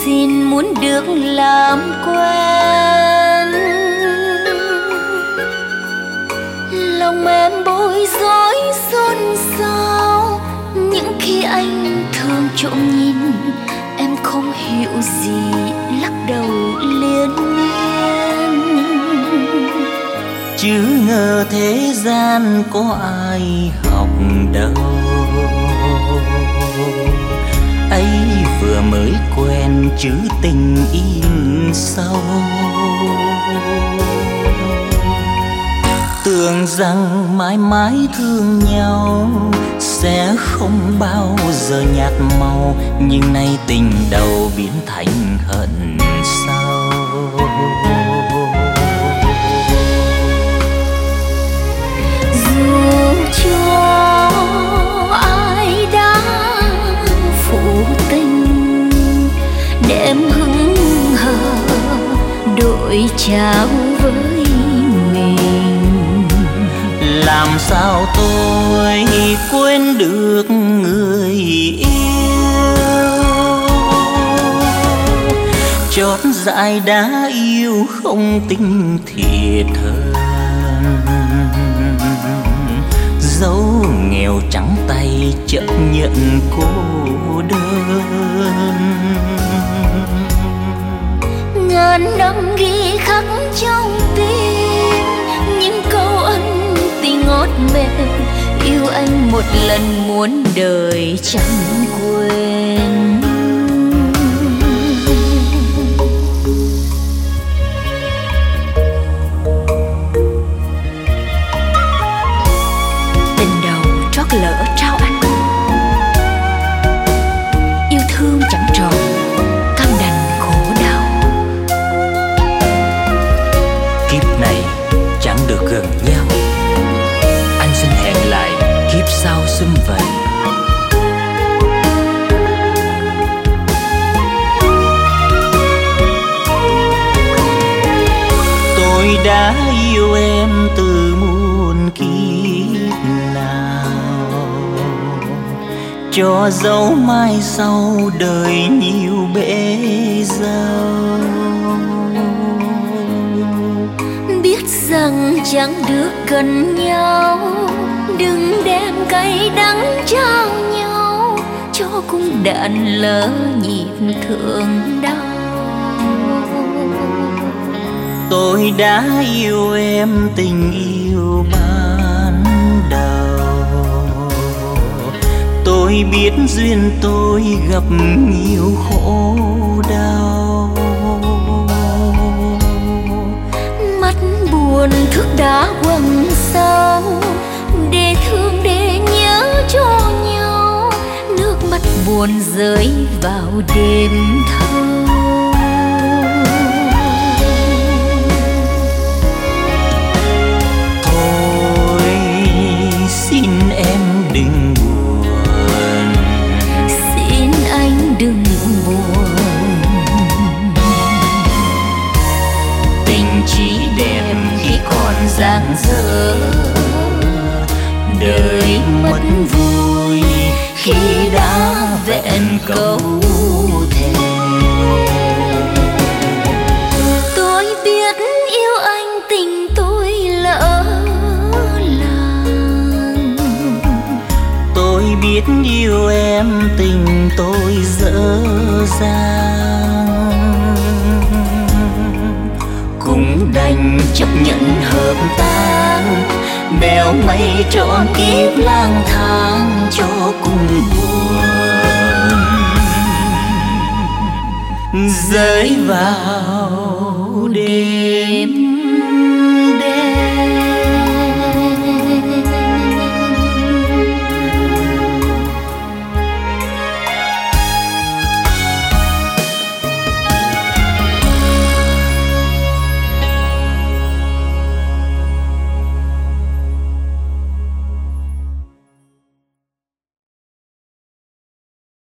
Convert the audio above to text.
xin muốn được làm quen. Lòng em bối rối xôn xao những khi anh thường trộm nhìn, em không hiểu gì lắc đầu liên miên. Chứ ngờ thế gian có ai học đâu, ấy vừa mới quen chứ tình im sâu. Tưởng rằng mãi mãi thương nhau sẽ không bao giờ nhạt màu, nhưng nay tình đầu biến thành hận sâu. Dù cho ai đã phụ tình, để em hững hờ đổi trao với mình. Làm sao tôi quên được người yêu, chót dại đã yêu không tính thiệt hơn. Dẫu nghèo trắng tay chấp nhận cô đơn. Ngàn năm ghi khắc trong tim những câu ân tình ngọt mềm, yêu anh một lần muốn đời chẳng quên. Tình đầu trót lỡ trao anh, yêu thương chẳng tròn cam đành khổ đau. Kiếp này chẳng được gần nhau, anh xin hẹn lại kiếp sau sum vầy. Tôi đã yêu em từ muôn kiếp nào, cho dấu mai sau đời nhiều bể dâu. Biết rằng chẳng được gần nhau, đừng đem cay đắng trao nhau, cho cung đạn lỡ nhịp thương đau. Tôi đã yêu em tình yêu ban đầu, tôi biết duyên tôi gặp nhiều khổ đau. Mắt buồn thức đã quầng sâu, để thương để nhớ cho nhau, nước mắt buồn rơi vào đêm thâu. Thôi xin em đừng buồn, Xin anh đừng buồn, tình chỉ đẹp khi còn dang dở, đời mất vui khi đã vẹn câu thề. tôi biết yêu anh tình tôi lỡ làng. Tôi biết yêu em tình tôi dở dang, cũng đành chấp nhận hợp tan, bèo mây trọn kiếp lang thang cho cùng buồn, rơi vào đêm